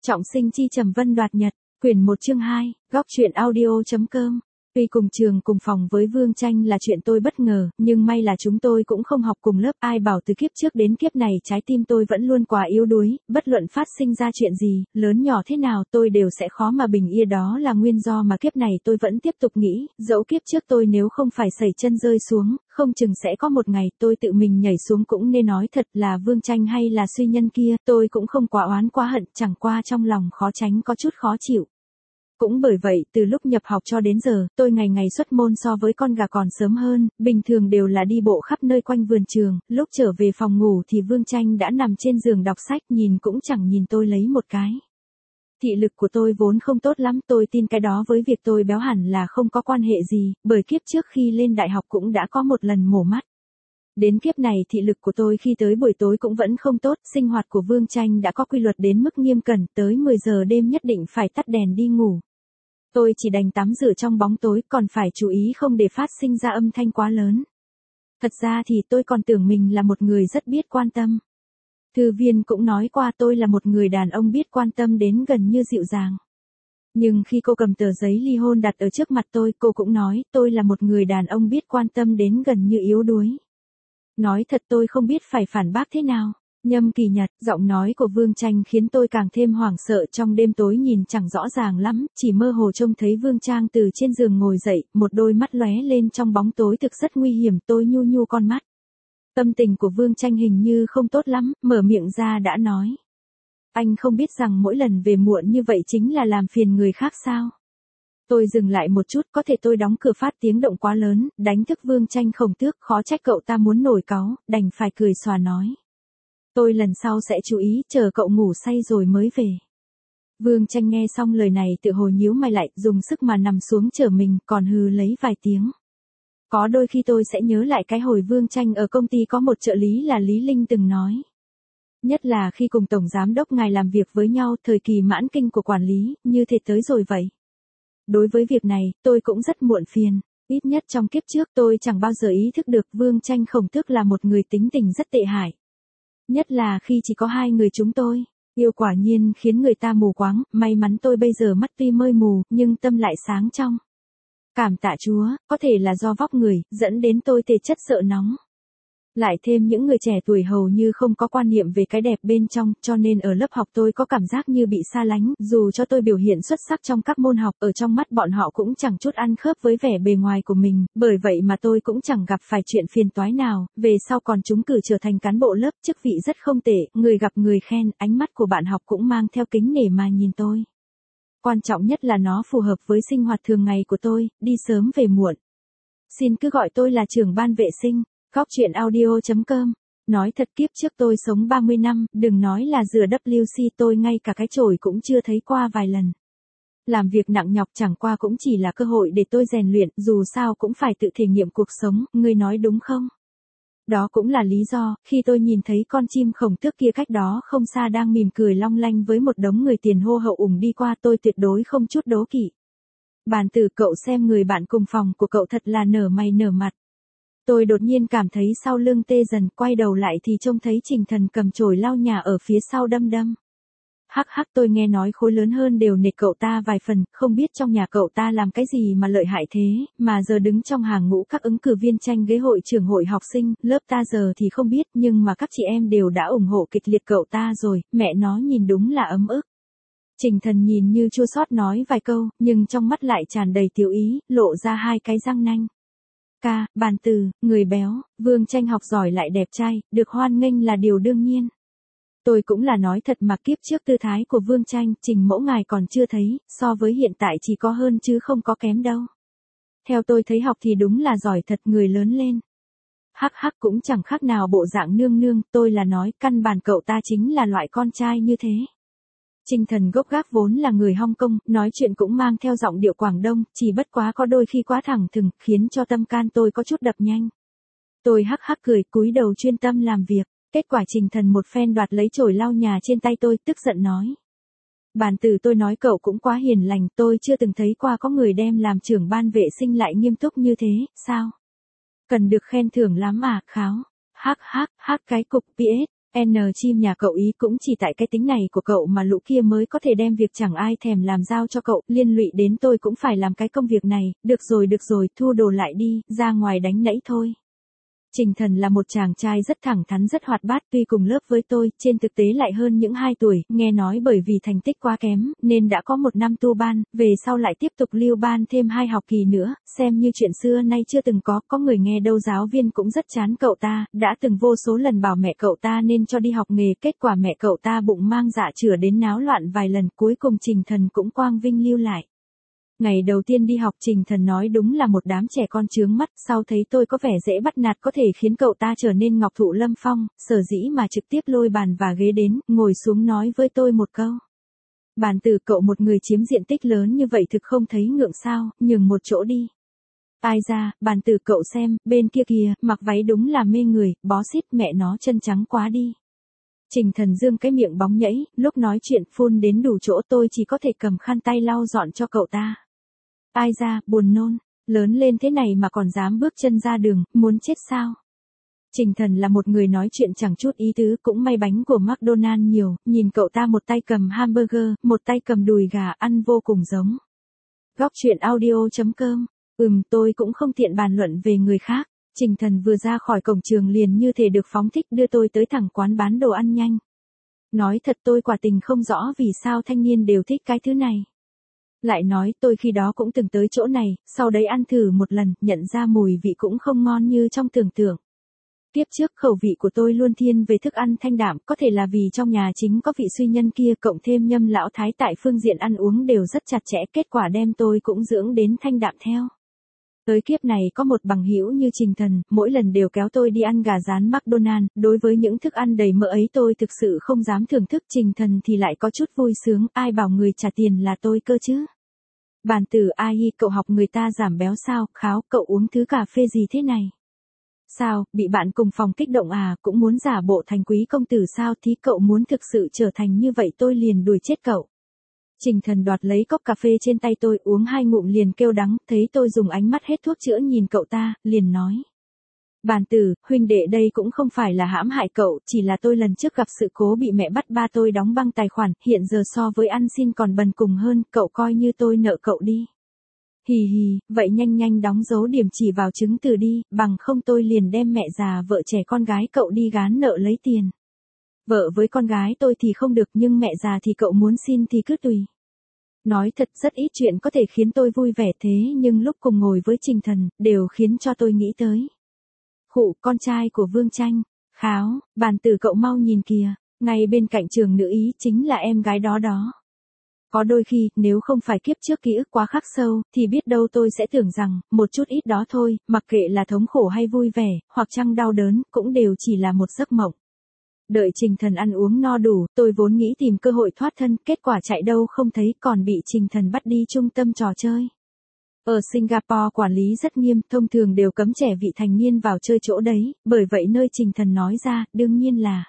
Trọng sinh chi trầm vân đoạt nhật, quyển 1 chương 2, góc truyện audio.com. Tuy cùng trường cùng phòng với Vương Tranh là chuyện tôi bất ngờ, nhưng may là chúng tôi cũng không học cùng lớp. Ai bảo từ kiếp trước đến kiếp này trái tim tôi vẫn luôn quá yếu đuối, bất luận phát sinh ra chuyện gì, lớn nhỏ thế nào tôi đều sẽ khó mà bình yên. Đó là nguyên do mà kiếp này tôi vẫn tiếp tục nghĩ, dẫu kiếp trước tôi nếu không phải sẩy chân rơi xuống, không chừng sẽ có một ngày tôi tự mình nhảy xuống. Cũng nên nói thật là Vương Tranh hay là suy nhân kia, tôi cũng không quá oán quá hận, chẳng qua trong lòng khó tránh có chút khó chịu. Cũng bởi vậy, từ lúc nhập học cho đến giờ, tôi ngày ngày xuất môn so với con gà còn sớm hơn, bình thường đều là đi bộ khắp nơi quanh vườn trường, lúc trở về phòng ngủ thì Vương Tranh đã nằm trên giường đọc sách, nhìn cũng chẳng nhìn tôi lấy một cái. Thị lực của tôi vốn không tốt lắm, tôi tin cái đó với việc tôi béo hẳn là không có quan hệ gì, bởi kiếp trước khi lên đại học cũng đã có một lần mổ mắt. Đến kiếp này thị lực của tôi khi tới buổi tối cũng vẫn không tốt, sinh hoạt của Vương Tranh đã có quy luật đến mức nghiêm cẩn, tới 10 giờ đêm nhất định phải tắt đèn đi ngủ. Tôi chỉ đành tắm rửa trong bóng tối, còn phải chú ý không để phát sinh ra âm thanh quá lớn. Thật ra thì tôi còn tưởng mình là một người rất biết quan tâm. Thư viên cũng nói qua tôi là một người đàn ông biết quan tâm đến gần như dịu dàng. Nhưng khi cô cầm tờ giấy ly hôn đặt ở trước mặt tôi, cô cũng nói tôi là một người đàn ông biết quan tâm đến gần như yếu đuối. Nói thật tôi không biết phải phản bác thế nào. Nhâm Kỳ Nhật, giọng nói của Vương Tranh khiến tôi càng thêm hoảng sợ. Trong đêm tối nhìn chẳng rõ ràng lắm, chỉ mơ hồ trông thấy Vương Tranh từ trên giường ngồi dậy, một đôi mắt lóe lên trong bóng tối thực rất nguy hiểm. Tôi nhu nhu con mắt. Tâm tình của Vương Tranh hình như không tốt lắm, mở miệng ra đã nói. Anh không biết rằng mỗi lần về muộn như vậy chính là làm phiền người khác sao? Tôi dừng lại một chút, có thể tôi đóng cửa phát tiếng động quá lớn, đánh thức Vương Tranh Khổng Tước, khó trách cậu ta muốn nổi cáu, đành phải cười xòa nói. Tôi lần sau sẽ chú ý, chờ cậu ngủ say rồi mới về. Vương Tranh nghe xong lời này tự hồ nhíu mày lại, dùng sức mà nằm xuống chở mình, còn hừ lấy vài tiếng. Có đôi khi tôi sẽ nhớ lại cái hồi Vương Tranh ở công ty có một trợ lý là Lý Linh từng nói. Nhất là khi cùng Tổng Giám đốc ngài làm việc với nhau, thời kỳ mãn kinh của quản lý, như thế tới rồi vậy. Đối với việc này, tôi cũng rất muộn phiền. Ít nhất trong kiếp trước tôi chẳng bao giờ ý thức được Vương Tranh Khổng Tước là một người tính tình rất tệ hại. Nhất là khi chỉ có hai người chúng tôi. Yêu quả nhiên khiến người ta mù quáng, may mắn tôi bây giờ mắt tuy mơi mù, nhưng tâm lại sáng trong. Cảm tạ Chúa, có thể là do vóc người, dẫn đến tôi tê chất sợ nóng. Lại thêm những người trẻ tuổi hầu như không có quan niệm về cái đẹp bên trong, cho nên ở lớp học tôi có cảm giác như bị xa lánh, dù cho tôi biểu hiện xuất sắc trong các môn học, ở trong mắt bọn họ cũng chẳng chút ăn khớp với vẻ bề ngoài của mình, bởi vậy mà tôi cũng chẳng gặp phải chuyện phiền toái nào, về sau còn trúng cử trở thành cán bộ lớp, chức vị rất không tệ, người gặp người khen, ánh mắt của bạn học cũng mang theo kính nể mà nhìn tôi. Quan trọng nhất là nó phù hợp với sinh hoạt thường ngày của tôi, đi sớm về muộn. Xin cứ gọi tôi là trưởng ban vệ sinh. Góc truyện audio.com. Nói thật kiếp trước tôi sống 30 năm, đừng nói là rửa WC tôi ngay cả cái chổi cũng chưa thấy qua vài lần. Làm việc nặng nhọc chẳng qua cũng chỉ là cơ hội để tôi rèn luyện, dù sao cũng phải tự thể nghiệm cuộc sống, ngươi nói đúng không? Đó cũng là lý do, khi tôi nhìn thấy con chim Khổng Tước kia cách đó không xa đang mỉm cười long lanh với một đống người tiền hô hậu ủng đi qua, tôi tuyệt đối không chút đố kỵ. Bàn tử, cậu xem người bạn cùng phòng của cậu thật là nở mày nở mặt. Tôi đột nhiên cảm thấy sau lưng tê dần, quay đầu lại thì trông thấy Trình Thần cầm chổi lau nhà ở phía sau đâm đâm. Hắc hắc, tôi nghe nói khối lớn hơn đều nể cậu ta vài phần, không biết trong nhà cậu ta làm cái gì mà lợi hại thế, mà giờ đứng trong hàng ngũ các ứng cử viên tranh ghế hội trưởng hội học sinh, lớp ta giờ thì không biết, nhưng mà các chị em đều đã ủng hộ kịch liệt cậu ta rồi, mẹ nó nhìn đúng là ấm ức. Trình Thần nhìn như chua xót nói vài câu, nhưng trong mắt lại tràn đầy tiểu ý, lộ ra hai cái răng nanh. Bàn tử, người béo, Vương Tranh học giỏi lại đẹp trai, được hoan nghênh là điều đương nhiên. Tôi cũng là nói thật mà kiếp trước tư thái của Vương Tranh, Trình mẫu ngài còn chưa thấy, so với hiện tại chỉ có hơn chứ không có kém đâu. Theo tôi thấy học thì đúng là giỏi thật, người lớn lên. Hắc hắc, cũng chẳng khác nào bộ dạng nương nương, tôi là nói căn bản cậu ta chính là loại con trai như thế. Trình Thần gốc gác vốn là người Hong Kong, nói chuyện cũng mang theo giọng điệu Quảng Đông, chỉ bất quá có đôi khi quá thẳng thừng, khiến cho tâm can tôi có chút đập nhanh. Tôi hắc hắc cười, cúi đầu chuyên tâm làm việc, kết quả Trình Thần một phen đoạt lấy chổi lau nhà trên tay tôi, tức giận nói. Bàn tử, tôi nói cậu cũng quá hiền lành, tôi chưa từng thấy qua có người đem làm trưởng ban vệ sinh lại nghiêm túc như thế, sao? Cần được khen thưởng lắm à, kháo. Hắc hắc, hắc cái cục PS. N chim nhà cậu ý cũng chỉ tại cái tính này của cậu mà lũ kia mới có thể đem việc chẳng ai thèm làm giao cho cậu, liên lụy đến tôi cũng phải làm cái công việc này, được rồi, thu đồ lại đi, ra ngoài đánh nẫy thôi. Trình Thần là một chàng trai rất thẳng thắn rất hoạt bát, tuy cùng lớp với tôi, trên thực tế lại hơn những 2 tuổi, nghe nói bởi vì thành tích quá kém, nên đã có 1 năm tu ban, về sau lại tiếp tục lưu ban thêm 2 học kỳ nữa, xem như chuyện xưa nay chưa từng có người nghe đâu giáo viên cũng rất chán cậu ta, đã từng vô số lần bảo mẹ cậu ta nên cho đi học nghề, kết quả mẹ cậu ta bụng mang dạ chửa đến náo loạn vài lần, cuối cùng Trình Thần cũng quang vinh lưu lại. Ngày đầu tiên đi học Trình Thần nói đúng là một đám trẻ con chướng mắt, sau thấy tôi có vẻ dễ bắt nạt có thể khiến cậu ta trở nên ngọc thụ lâm phong, sở dĩ mà trực tiếp lôi bàn và ghế đến, ngồi xuống nói với tôi một câu. Bàn tử cậu một người chiếm diện tích lớn như vậy thực không thấy ngượng sao, nhường một chỗ đi. Ai ra, bàn tử cậu xem, bên kia kìa, mặc váy đúng là mê người, bó xít mẹ nó chân trắng quá đi. Trình Thần dương cái miệng bóng nhảy, lúc nói chuyện phun đến đủ chỗ tôi chỉ có thể cầm khăn tay lau dọn cho cậu ta. Ai ra, buồn nôn, lớn lên thế này mà còn dám bước chân ra đường, muốn chết sao? Trình Thần là một người nói chuyện chẳng chút ý tứ, cũng may bánh của McDonald's nhiều, nhìn cậu ta một tay cầm hamburger, một tay cầm đùi gà ăn vô cùng giống. Góc chuyện audio.com. Tôi cũng không tiện bàn luận về người khác. Trình Thần vừa ra khỏi cổng trường liền như thể được phóng thích đưa tôi tới thẳng quán bán đồ ăn nhanh. Nói thật tôi quả tình không rõ vì sao thanh niên đều thích cái thứ này. Lại nói tôi khi đó cũng từng tới chỗ này, sau đấy ăn thử một lần, nhận ra mùi vị cũng không ngon như trong tưởng tượng. Tiếp trước khẩu vị của tôi luôn thiên về thức ăn thanh đạm, có thể là vì trong nhà chính có vị suy nhân kia cộng thêm Nhâm lão thái tại phương diện ăn uống đều rất chặt chẽ, kết quả đem tôi cũng dưỡng đến thanh đạm theo. Tới kiếp này có một bằng hữu như Trình Thần, mỗi lần đều kéo tôi đi ăn gà rán McDonald's, đối với những thức ăn đầy mỡ ấy tôi thực sự không dám thưởng thức, Trình Thần thì lại có chút vui sướng, ai bảo người trả tiền là tôi cơ chứ. Bàn tử ai, cậu học người ta giảm béo sao, kháo, cậu uống thứ cà phê gì thế này? Sao, bị bạn cùng phòng kích động à, cũng muốn giả bộ thành quý công tử sao, thì cậu muốn thực sự trở thành như vậy tôi liền đuổi chết cậu. Trình Thần đoạt lấy cốc cà phê trên tay tôi uống 2 ngụm liền kêu đắng, thấy tôi dùng ánh mắt hết thuốc chữa nhìn cậu ta, liền nói. Bàn tử, huynh đệ đây cũng không phải là hãm hại cậu, chỉ là tôi lần trước gặp sự cố bị mẹ bắt ba tôi đóng băng tài khoản, hiện giờ so với ăn xin còn bần cùng hơn, cậu coi như tôi nợ cậu đi. Hì hì, vậy nhanh đóng dấu điểm chỉ vào chứng từ đi, bằng không tôi liền đem mẹ già vợ trẻ con gái cậu đi gán nợ lấy tiền. Vợ với con gái tôi thì không được nhưng mẹ già thì cậu muốn xin thì cứ tùy. Nói thật rất ít chuyện có thể khiến tôi vui vẻ thế nhưng lúc cùng ngồi với Trình Thần, đều khiến cho tôi nghĩ tới. Khụ, con trai của Vương Tranh, kháo, bàn tử cậu mau nhìn kìa, ngay bên cạnh trường nữ ý chính là em gái đó. Có đôi khi, nếu không phải kiếp trước ký ức quá khắc sâu, thì biết đâu tôi sẽ tưởng rằng, một chút ít đó thôi, mặc kệ là thống khổ hay vui vẻ, hoặc chăng đau đớn, cũng đều chỉ là một giấc mộng. Đợi Trình Thần ăn uống no đủ, tôi vốn nghĩ tìm cơ hội thoát thân, kết quả chạy đâu không thấy còn bị Trình Thần bắt đi trung tâm trò chơi. Ở Singapore quản lý rất nghiêm, thông thường đều cấm trẻ vị thành niên vào chơi chỗ đấy, bởi vậy nơi Trình Thần nói ra, đương nhiên là.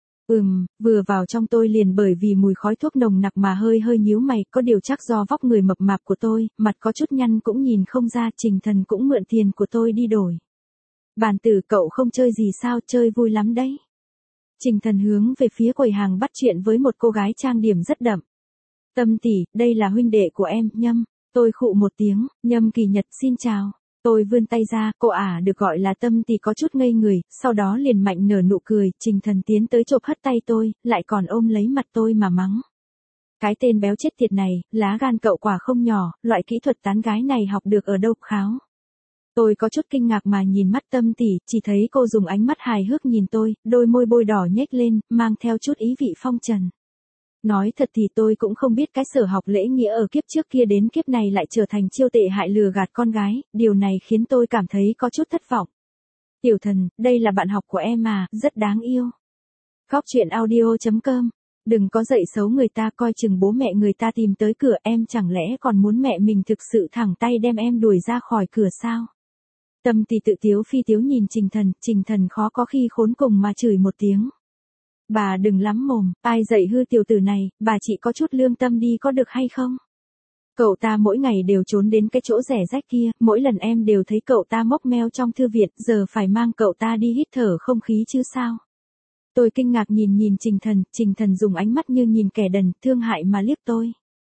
Vừa vào trong tôi liền bởi vì mùi khói thuốc nồng nặc mà hơi nhíu mày, có điều chắc do vóc người mập mạp của tôi, mặt có chút nhăn cũng nhìn không ra, Trình Thần cũng mượn tiền của tôi đi đổi. Bàn tử cậu không chơi gì sao, chơi vui lắm đấy. Trình Thần hướng về phía quầy hàng bắt chuyện với một cô gái trang điểm rất đậm. Tâm tỷ, đây là huynh đệ của em, Nhâm. Tôi khụ một tiếng, Nhâm Kỳ Nhật xin chào. Tôi vươn tay ra, cô được gọi là Tâm tỷ có chút ngây người, sau đó liền mạnh nở nụ cười, Trình Thần tiến tới chộp hất tay tôi, lại còn ôm lấy mặt tôi mà mắng. Cái tên béo chết tiệt này, lá gan cậu quả không nhỏ, loại kỹ thuật tán gái này học được ở đâu kháo. Tôi có chút kinh ngạc mà nhìn mắt Tâm tỷ, chỉ thấy cô dùng ánh mắt hài hước nhìn tôi, đôi môi bôi đỏ nhếch lên, mang theo chút ý vị phong trần. Nói thật thì tôi cũng không biết cái sở học lễ nghĩa ở kiếp trước kia đến kiếp này lại trở thành chiêu tệ hại lừa gạt con gái, điều này khiến tôi cảm thấy có chút thất vọng. Tiểu Thần, đây là bạn học của em à, rất đáng yêu. Góc chuyện audio.com. Đừng có dạy xấu người ta, coi chừng bố mẹ người ta tìm tới cửa em, chẳng lẽ còn muốn mẹ mình thực sự thẳng tay đem em đuổi ra khỏi cửa sao? Tâm tỷ tự tiếu phi tiếu nhìn Trình Thần khó có khi khốn cùng mà chửi một tiếng. Bà đừng lắm mồm, ai dạy hư tiểu tử này, bà chỉ có chút lương tâm đi có được hay không? Cậu ta mỗi ngày đều trốn đến cái chỗ rẻ rách kia, mỗi lần em đều thấy cậu ta mốc meo trong thư viện, giờ phải mang cậu ta đi hít thở không khí chứ sao? Tôi kinh ngạc nhìn Trình Thần dùng ánh mắt như nhìn kẻ đần, thương hại mà liếc tôi.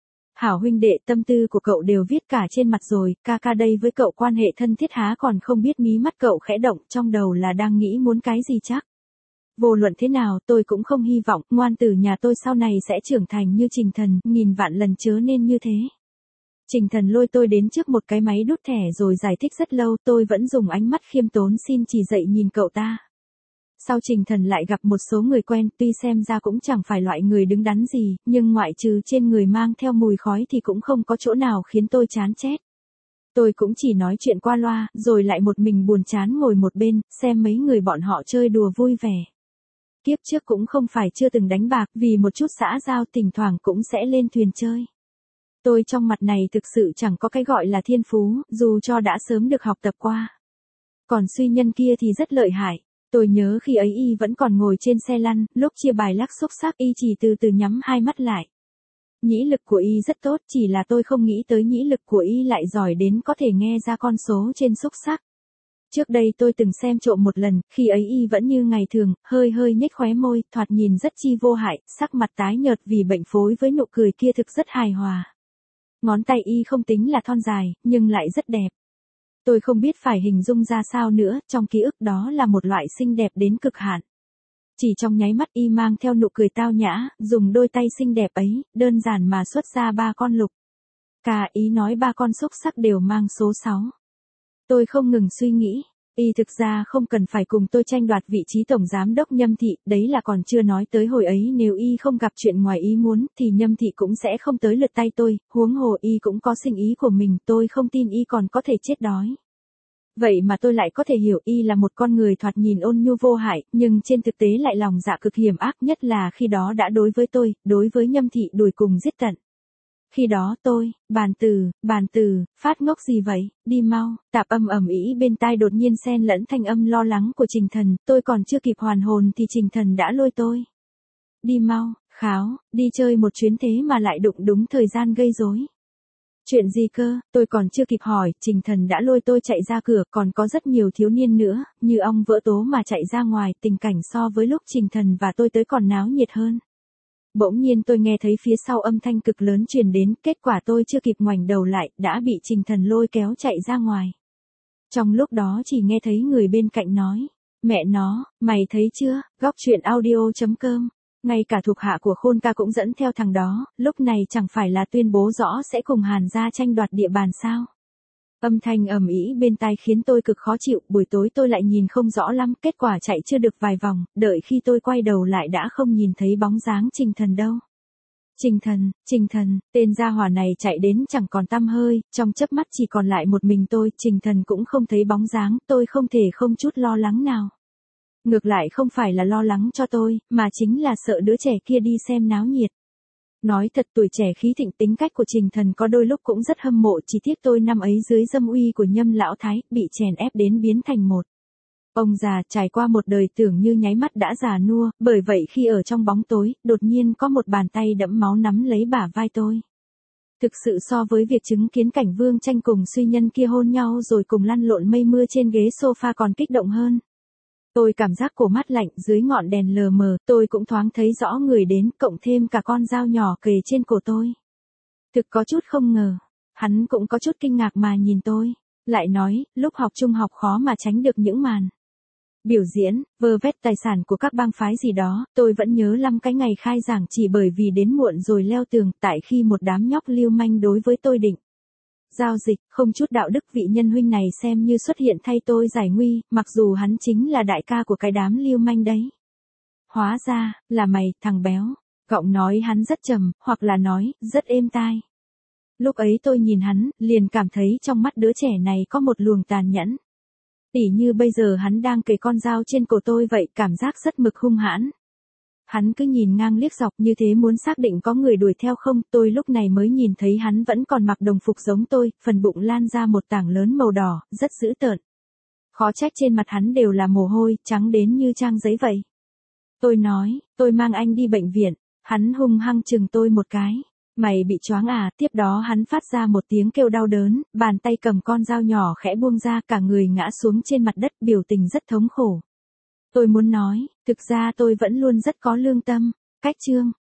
Hảo huynh đệ, tâm tư của cậu đều viết cả trên mặt rồi, ca đây với cậu quan hệ thân thiết há còn không biết. Mí mắt cậu khẽ động, trong đầu là đang nghĩ muốn cái gì chắc. Vô luận thế nào, tôi cũng không hy vọng ngoan tử nhà tôi sau này sẽ trưởng thành như Trình Thần, nghìn vạn lần chớ nên như thế. Trình Thần lôi tôi đến trước một cái máy đút thẻ rồi giải thích rất lâu, tôi vẫn dùng ánh mắt khiêm tốn xin chỉ dạy nhìn cậu ta. Sau Trình Thần lại gặp một số người quen, tuy xem ra cũng chẳng phải loại người đứng đắn gì, nhưng ngoại trừ trên người mang theo mùi khói thì cũng không có chỗ nào khiến tôi chán chét. Tôi cũng chỉ nói chuyện qua loa, rồi lại một mình buồn chán ngồi một bên, xem mấy người bọn họ chơi đùa vui vẻ. Kiếp trước cũng không phải chưa từng đánh bạc, vì một chút xã giao thỉnh thoảng cũng sẽ lên thuyền chơi. Tôi trong mặt này thực sự chẳng có cái gọi là thiên phú, dù cho đã sớm được học tập qua. Còn Suy Nhân kia thì rất lợi hại. Tôi nhớ khi ấy y vẫn còn ngồi trên xe lăn, lúc chia bài lắc xúc xắc y chỉ từ từ nhắm hai mắt lại. Nhĩ lực của y rất tốt, chỉ là tôi không nghĩ tới nhĩ lực của y lại giỏi đến có thể nghe ra con số trên xúc xắc. Trước đây tôi từng xem trộm một lần, khi ấy y vẫn như ngày thường, hơi nhếch khóe môi, thoạt nhìn rất chi vô hại, sắc mặt tái nhợt vì bệnh phối với nụ cười kia thực rất hài hòa. Ngón tay y không tính là thon dài, nhưng lại rất đẹp. Tôi không biết phải hình dung ra sao nữa, trong ký ức đó là một loại xinh đẹp đến cực hạn. Chỉ trong nháy mắt y mang theo nụ cười tao nhã, dùng đôi tay xinh đẹp ấy, đơn giản mà xuất ra 3 con lục. Cả ý nói 3 con xúc sắc đều mang số 6. Tôi không ngừng suy nghĩ, y thực ra không cần phải cùng tôi tranh đoạt vị trí tổng giám đốc Nhâm Thị, đấy là còn chưa nói tới hồi ấy nếu y không gặp chuyện ngoài ý muốn thì Nhâm Thị cũng sẽ không tới lượt tay tôi, huống hồ y cũng có sinh ý của mình, tôi không tin y còn có thể chết đói. Vậy mà tôi lại có thể hiểu y là một con người thoạt nhìn ôn nhu vô hại, nhưng trên thực tế lại lòng dạ cực hiểm ác, nhất là khi đó đã đối với tôi, đối với Nhâm Thị đuổi cùng giết tận. Khi đó tôi, bàn từ, phát ngốc gì vậy, đi mau, tạp âm ầm ĩ bên tai đột nhiên xen lẫn thanh âm lo lắng của Trình Thần, tôi còn chưa kịp hoàn hồn thì Trình Thần đã lôi tôi. Đi mau, kháo, đi chơi một chuyến thế mà lại đụng đúng thời gian gây rối. Chuyện gì cơ, tôi còn chưa kịp hỏi, Trình Thần đã lôi tôi chạy ra cửa, còn có rất nhiều thiếu niên nữa, như ong vỡ tố mà chạy ra ngoài, tình cảnh so với lúc Trình Thần và tôi tới còn náo nhiệt hơn. Bỗng nhiên tôi nghe thấy phía sau âm thanh cực lớn truyền đến, kết quả tôi chưa kịp ngoảnh đầu lại, đã bị Trình Thần lôi kéo chạy ra ngoài. Trong lúc đó chỉ nghe thấy người bên cạnh nói, mẹ nó, mày thấy chưa, góc chuyện audio.com. Ngay cả thuộc hạ của Khôn ca cũng dẫn theo thằng đó, lúc này chẳng phải là tuyên bố rõ sẽ cùng Hàn gia tranh đoạt địa bàn sao. Âm thanh ầm ĩ bên tai khiến tôi cực khó chịu, buổi tối tôi lại nhìn không rõ lắm, kết quả chạy chưa được vài vòng, đợi khi tôi quay đầu lại đã không nhìn thấy bóng dáng Trình Thần đâu. Trình Thần, tên gia hỏa này chạy đến chẳng còn tăm hơi, trong chớp mắt chỉ còn lại một mình tôi, Trình Thần cũng không thấy bóng dáng, tôi không thể không chút lo lắng nào. Ngược lại không phải là lo lắng cho tôi, mà chính là sợ đứa trẻ kia đi xem náo nhiệt. Nói thật tuổi trẻ khí thịnh tính cách của Trình Thần có đôi lúc cũng rất hâm mộ, chỉ tiếc tôi năm ấy dưới dâm uy của Nhâm lão thái, bị chèn ép đến biến thành một ông già trải qua một đời tưởng như nháy mắt đã già nua, bởi vậy khi ở trong bóng tối, đột nhiên có một bàn tay đẫm máu nắm lấy bả vai tôi. Thực sự so với việc chứng kiến cảnh Vương Tranh cùng Suy Nhân kia hôn nhau rồi cùng lăn lộn mây mưa trên ghế sofa còn kích động hơn. Tôi cảm giác cổ mát lạnh dưới ngọn đèn lờ mờ, tôi cũng thoáng thấy rõ người đến, cộng thêm cả con dao nhỏ kề trên cổ tôi. Thực có chút không ngờ, hắn cũng có chút kinh ngạc mà nhìn tôi, lại nói, lúc học trung học khó mà tránh được những màn biểu diễn, vơ vét tài sản của các bang phái gì đó, tôi vẫn nhớ lắm cái ngày khai giảng chỉ bởi vì đến muộn rồi leo tường, tại khi một đám nhóc lưu manh đối với tôi định giao dịch, không chút đạo đức vị nhân huynh này xem như xuất hiện thay tôi giải nguy, mặc dù hắn chính là đại ca của cái đám lưu manh đấy. Hóa ra, là mày, thằng béo. Giọng nói hắn rất trầm, hoặc là nói, rất êm tai. Lúc ấy tôi nhìn hắn, liền cảm thấy trong mắt đứa trẻ này có một luồng tàn nhẫn. Tỉ như bây giờ hắn đang kề con dao trên cổ tôi vậy, cảm giác rất mực hung hãn. Hắn cứ nhìn ngang liếc dọc như thế muốn xác định có người đuổi theo không, tôi lúc này mới nhìn thấy hắn vẫn còn mặc đồng phục giống tôi, phần bụng lan ra một tảng lớn màu đỏ, rất dữ tợn. Khó trách trên mặt hắn đều là mồ hôi, trắng đến như trang giấy vậy. Tôi nói, tôi mang anh đi bệnh viện, hắn hung hăng chừng tôi một cái. Mày bị choáng à, tiếp đó hắn phát ra một tiếng kêu đau đớn, bàn tay cầm con dao nhỏ khẽ buông ra, cả người ngã xuống trên mặt đất, biểu tình rất thống khổ. Tôi muốn nói, thực ra tôi vẫn luôn rất có lương tâm. Cách chương